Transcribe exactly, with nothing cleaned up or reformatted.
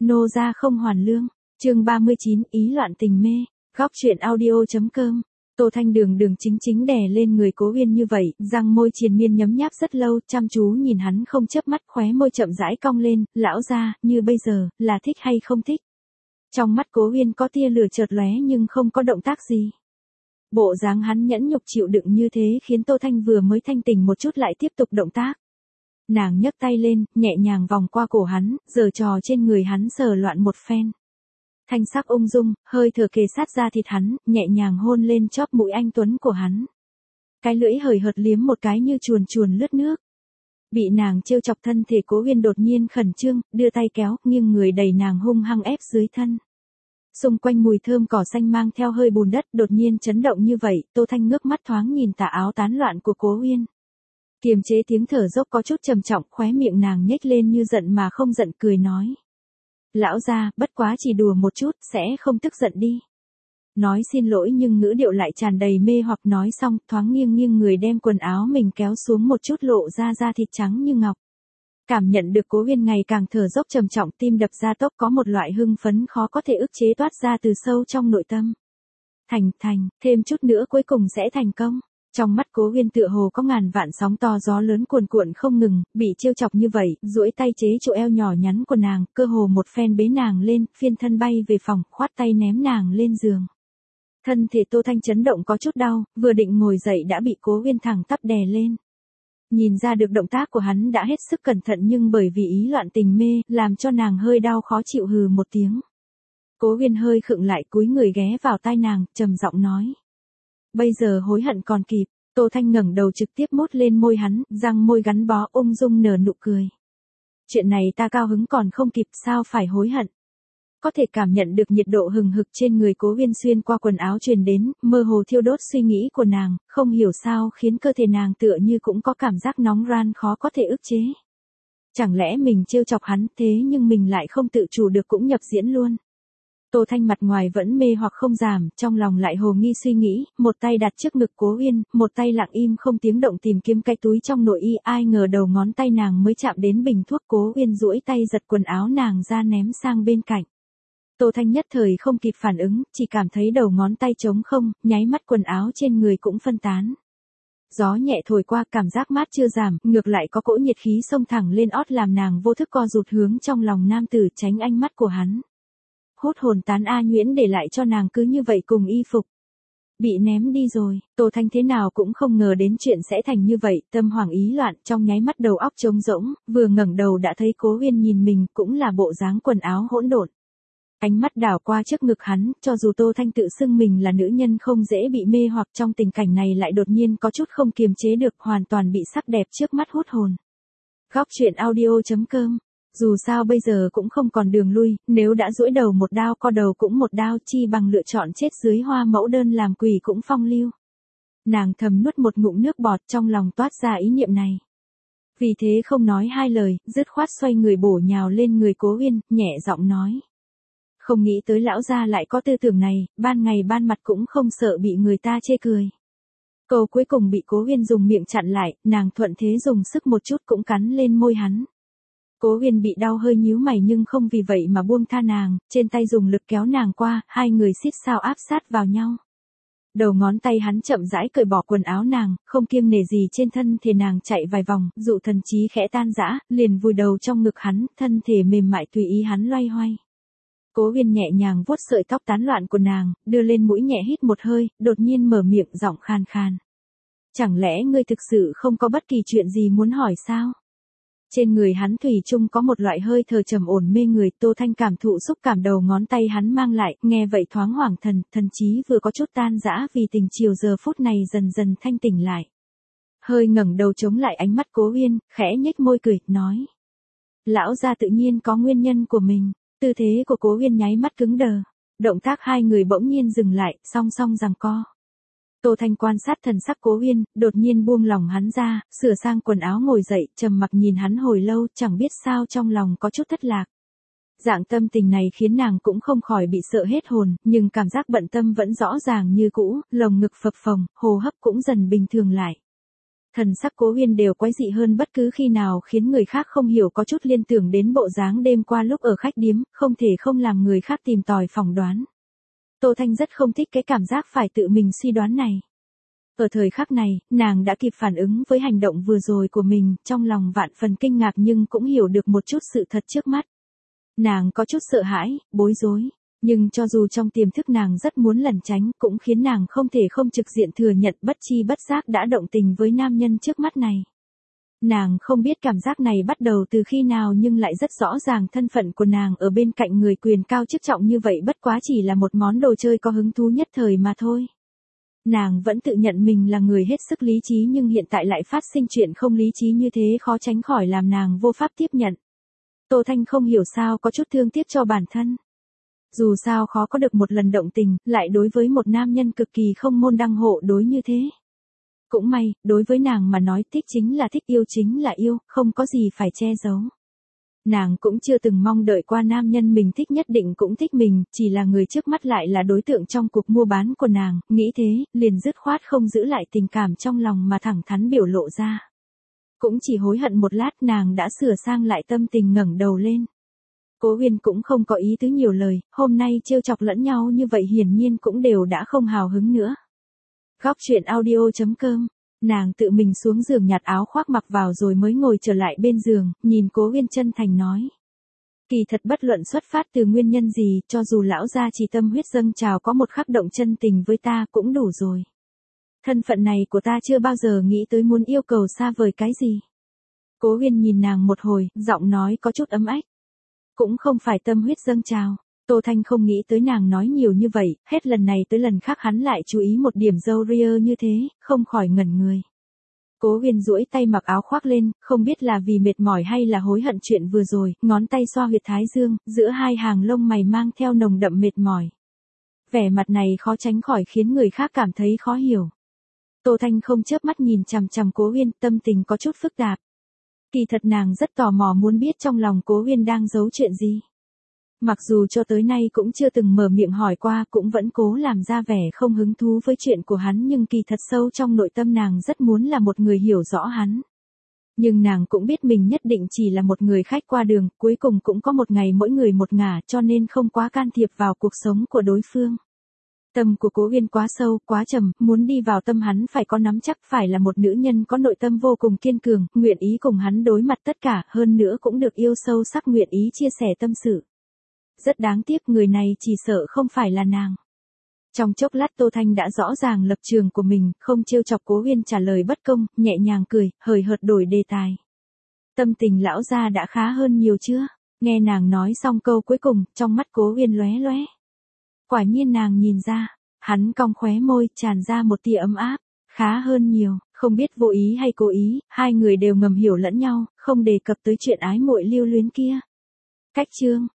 Nô gia không hoàn lương. Chương ba mươi chín, ý loạn tình mê. Góc truyện audio.com. Tô Thanh đường đường chính chính đè lên người Cố Uyên như vậy, răng môi triền miên nhấm nháp rất lâu, chăm chú nhìn hắn không chớp mắt, khóe môi chậm rãi cong lên, lão gia, như bây giờ, là thích hay không thích? Trong mắt Cố Uyên có tia lửa chợt lóe nhưng không có động tác gì. Bộ dáng hắn nhẫn nhục chịu đựng như thế khiến Tô Thanh vừa mới thanh tỉnh một chút lại tiếp tục động tác. Nàng nhấc tay lên, nhẹ nhàng vòng qua cổ hắn, giở trò trên người hắn sờ loạn một phen. Thanh sắc ung dung, hơi thở kề sát ra thịt hắn, nhẹ nhàng hôn lên chóp mũi anh tuấn của hắn. Cái lưỡi hời hợt liếm một cái như chuồn chuồn lướt nước. Bị nàng trêu chọc thân thể Cố Uyên đột nhiên khẩn trương, đưa tay kéo, nghiêng người đẩy nàng hung hăng ép dưới thân. Xung quanh mùi thơm cỏ xanh mang theo hơi bùn đất đột nhiên chấn động như vậy, Tô Thanh ngước mắt thoáng nhìn tà áo tán loạn của Cố Uyên. Kiềm chế tiếng thở dốc có chút trầm trọng, khóe miệng nàng nhếch lên như giận mà không giận, cười nói. Lão gia, bất quá chỉ đùa một chút, sẽ không tức giận đi. Nói xin lỗi nhưng ngữ điệu lại tràn đầy mê hoặc, nói xong, thoáng nghiêng nghiêng người đem quần áo mình kéo xuống một chút lộ ra da thịt trắng như ngọc. Cảm nhận được Cố Uyên ngày càng thở dốc trầm trọng, tim đập ra tốc, có một loại hưng phấn khó có thể ức chế toát ra từ sâu trong nội tâm. Thành, thành, thêm chút nữa cuối cùng sẽ thành công. Trong mắt Cố Uyên tựa hồ có ngàn vạn sóng to gió lớn cuồn cuộn không ngừng, bị trêu chọc như vậy, duỗi tay chế chỗ eo nhỏ nhắn của nàng, cơ hồ một phen bế nàng lên, phiên thân bay về phòng, khoát tay ném nàng lên giường. Thân thể Tô Thanh chấn động có chút đau, vừa định ngồi dậy đã bị Cố Uyên thẳng tắp đè lên. Nhìn ra được động tác của hắn đã hết sức cẩn thận nhưng bởi vì ý loạn tình mê, làm cho nàng hơi đau khó chịu, hừ một tiếng. Cố Uyên hơi khựng lại, cúi người ghé vào tai nàng, trầm giọng nói. Bây giờ hối hận còn kịp. Tô Thanh ngẩng đầu trực tiếp mốt lên môi hắn, răng môi gắn bó, ung dung nở nụ cười. Chuyện này ta cao hứng còn không kịp, sao phải hối hận? Có thể cảm nhận được nhiệt độ hừng hực trên người Cố Uyên xuyên qua quần áo truyền đến, mơ hồ thiêu đốt suy nghĩ của nàng, không hiểu sao khiến cơ thể nàng tựa như cũng có cảm giác nóng ran khó có thể ức chế. Chẳng lẽ mình trêu chọc hắn, thế nhưng mình lại không tự chủ được cũng nhập diễn luôn. Tô Thanh mặt ngoài vẫn mê hoặc không giảm, trong lòng lại hồ nghi suy nghĩ, một tay đặt trước ngực Cố Uyên, một tay lặng im không tiếng động tìm kiếm cái túi trong nội y, ai ngờ đầu ngón tay nàng mới chạm đến bình thuốc, Cố Uyên duỗi tay giật quần áo nàng ra ném sang bên cạnh. Tô Thanh nhất thời không kịp phản ứng, chỉ cảm thấy đầu ngón tay trống không, nháy mắt quần áo trên người cũng phân tán. Gió nhẹ thổi qua, cảm giác mát chưa giảm, ngược lại có cỗ nhiệt khí xông thẳng lên ót làm nàng vô thức co rụt hướng trong lòng nam tử, tránh ánh mắt của hắn. Hút hồn tán A Nhuyễn để lại cho nàng cứ như vậy cùng y phục. Bị ném đi rồi, Tô Thanh thế nào cũng không ngờ đến chuyện sẽ thành như vậy, tâm hoảng ý loạn, trong nháy mắt đầu óc trống rỗng, vừa ngẩng đầu đã thấy Cố Uyên nhìn mình, cũng là bộ dáng quần áo hỗn độn. Ánh mắt đảo qua trước ngực hắn, cho dù Tô Thanh tự xưng mình là nữ nhân không dễ bị mê hoặc, trong tình cảnh này lại đột nhiên có chút không kiềm chế được, hoàn toàn bị sắc đẹp trước mắt hút hồn. Góc truyện audio.com. Dù sao bây giờ cũng không còn đường lui, nếu đã duỗi đầu một đao co đầu cũng một đao, chi bằng lựa chọn chết dưới hoa mẫu đơn làm quỷ cũng phong lưu. Nàng thầm nuốt một ngụm nước bọt, trong lòng toát ra ý niệm này. Vì thế không nói hai lời, dứt khoát xoay người bổ nhào lên người Cố Uyên, nhẹ giọng nói. Không nghĩ tới lão gia lại có tư tưởng này, ban ngày ban mặt cũng không sợ bị người ta chê cười. Câu cuối cùng bị Cố Uyên dùng miệng chặn lại, nàng thuận thế dùng sức một chút cũng cắn lên môi hắn. Cố Uyên bị đau hơi nhíu mày nhưng không vì vậy mà buông tha nàng, trên tay dùng lực kéo nàng qua, hai người xít sao áp sát vào nhau. Đầu ngón tay hắn chậm rãi cởi bỏ quần áo nàng, không kiêng nể gì trên thân thể nàng chạy vài vòng, dụ thần trí khẽ tan rã, liền vùi đầu trong ngực hắn, thân thể mềm mại tùy ý hắn loay hoay. Cố Uyên nhẹ nhàng vuốt sợi tóc tán loạn của nàng, đưa lên mũi nhẹ hít một hơi, đột nhiên mở miệng giọng khan khan. Chẳng lẽ ngươi thực sự không có bất kỳ chuyện gì muốn hỏi sao? Trên người hắn thủy chung có một loại hơi thở trầm ổn mê người, Tô Thanh cảm thụ xúc cảm đầu ngón tay hắn mang lại, nghe vậy thoáng hoảng thần, thần trí vừa có chút tan rã vì tình chiều giờ phút này dần dần thanh tỉnh lại. Hơi ngẩng đầu chống lại ánh mắt Cố Uyên, khẽ nhếch môi cười, nói. Lão gia tự nhiên có nguyên nhân của mình, tư thế của Cố Uyên nháy mắt cứng đờ, động tác hai người bỗng nhiên dừng lại, song song giằng co. Tô Thanh quan sát thần sắc Cố Uyên, đột nhiên buông lòng hắn ra, sửa sang quần áo ngồi dậy, trầm mặc nhìn hắn hồi lâu, chẳng biết sao trong lòng có chút thất lạc. Dạng tâm tình này khiến nàng cũng không khỏi bị sợ hết hồn, nhưng cảm giác bận tâm vẫn rõ ràng như cũ, lồng ngực phập phồng, hô hấp cũng dần bình thường lại. Thần sắc Cố Uyên đều quái dị hơn bất cứ khi nào, khiến người khác không hiểu có chút liên tưởng đến bộ dáng đêm qua lúc ở khách điếm, không thể không làm người khác tìm tòi phỏng đoán. Tô Thanh rất không thích cái cảm giác phải tự mình suy đoán này. Ở thời khắc này, nàng đã kịp phản ứng với hành động vừa rồi của mình, trong lòng vạn phần kinh ngạc nhưng cũng hiểu được một chút sự thật trước mắt. Nàng có chút sợ hãi, bối rối, nhưng cho dù trong tiềm thức nàng rất muốn lẩn tránh, cũng khiến nàng không thể không trực diện thừa nhận bất chi bất giác đã động tình với nam nhân trước mắt này. Nàng không biết cảm giác này bắt đầu từ khi nào nhưng lại rất rõ ràng thân phận của nàng ở bên cạnh người quyền cao chức trọng như vậy bất quá chỉ là một món đồ chơi có hứng thú nhất thời mà thôi. Nàng vẫn tự nhận mình là người hết sức lý trí nhưng hiện tại lại phát sinh chuyện không lý trí như thế khó tránh khỏi làm nàng vô pháp tiếp nhận. Tô Thanh không hiểu sao có chút thương tiếc cho bản thân. Dù sao khó có được một lần động tình, lại đối với một nam nhân cực kỳ không môn đăng hộ đối như thế. Cũng may, đối với nàng mà nói thích chính là thích, yêu chính là yêu, không có gì phải che giấu. Nàng cũng chưa từng mong đợi qua nam nhân mình thích nhất định cũng thích mình, chỉ là người trước mắt lại là đối tượng trong cuộc mua bán của nàng, nghĩ thế, liền dứt khoát không giữ lại tình cảm trong lòng mà thẳng thắn biểu lộ ra. Cũng chỉ hối hận một lát nàng đã sửa sang lại tâm tình ngẩng đầu lên. Cố Uyên cũng không có ý tứ nhiều lời, hôm nay trêu chọc lẫn nhau như vậy hiển nhiên cũng đều đã không hào hứng nữa. Góc truyện audio chấm com, nàng tự mình xuống giường nhặt áo khoác mặc vào rồi mới ngồi trở lại bên giường, nhìn Cố Uyên chân thành nói. Kỳ thật bất luận xuất phát từ nguyên nhân gì, cho dù lão gia chỉ tâm huyết dâng trào có một khắc động chân tình với ta cũng đủ rồi. Thân phận này của ta chưa bao giờ nghĩ tới muốn yêu cầu xa vời cái gì. Cố Uyên nhìn nàng một hồi, giọng nói có chút ấm ách. Cũng không phải tâm huyết dâng trào. Tô Thanh không nghĩ tới nàng nói nhiều như vậy, hết lần này tới lần khác hắn lại chú ý một điểm râu ria như thế, không khỏi ngẩn người. Cố Uyên duỗi tay mặc áo khoác lên, không biết là vì mệt mỏi hay là hối hận chuyện vừa rồi, ngón tay xoa huyệt thái dương, giữa hai hàng lông mày mang theo nồng đậm mệt mỏi. Vẻ mặt này khó tránh khỏi khiến người khác cảm thấy khó hiểu. Tô Thanh không chớp mắt nhìn chằm chằm Cố Uyên, tâm tình có chút phức tạp. Kỳ thật nàng rất tò mò muốn biết trong lòng Cố Uyên đang giấu chuyện gì. Mặc dù cho tới nay cũng chưa từng mở miệng hỏi qua, cũng vẫn cố làm ra vẻ không hứng thú với chuyện của hắn, nhưng kỳ thật sâu trong nội tâm nàng rất muốn là một người hiểu rõ hắn. Nhưng nàng cũng biết mình nhất định chỉ là một người khách qua đường, cuối cùng cũng có một ngày mỗi người một ngả, cho nên không quá can thiệp vào cuộc sống của đối phương. Tâm của Cố Uyên quá sâu, quá trầm, muốn đi vào tâm hắn phải có nắm chắc, phải là một nữ nhân có nội tâm vô cùng kiên cường, nguyện ý cùng hắn đối mặt tất cả, hơn nữa cũng được yêu sâu sắc, nguyện ý chia sẻ tâm sự. Rất đáng tiếc người này chỉ sợ không phải là nàng. Trong chốc lát Tô Thanh đã rõ ràng lập trường của mình, không trêu chọc Cố Uyên trả lời bất công, nhẹ nhàng cười, hời hợt đổi đề tài. Tâm tình lão gia đã khá hơn nhiều chưa? Nghe nàng nói xong câu cuối cùng, trong mắt Cố Uyên lóe lóe. Quả nhiên nàng nhìn ra, hắn cong khóe môi, tràn ra một tia ấm áp, khá hơn nhiều, không biết vô ý hay cố ý, hai người đều ngầm hiểu lẫn nhau, không đề cập tới chuyện ái muội lưu luyến kia. Cách chương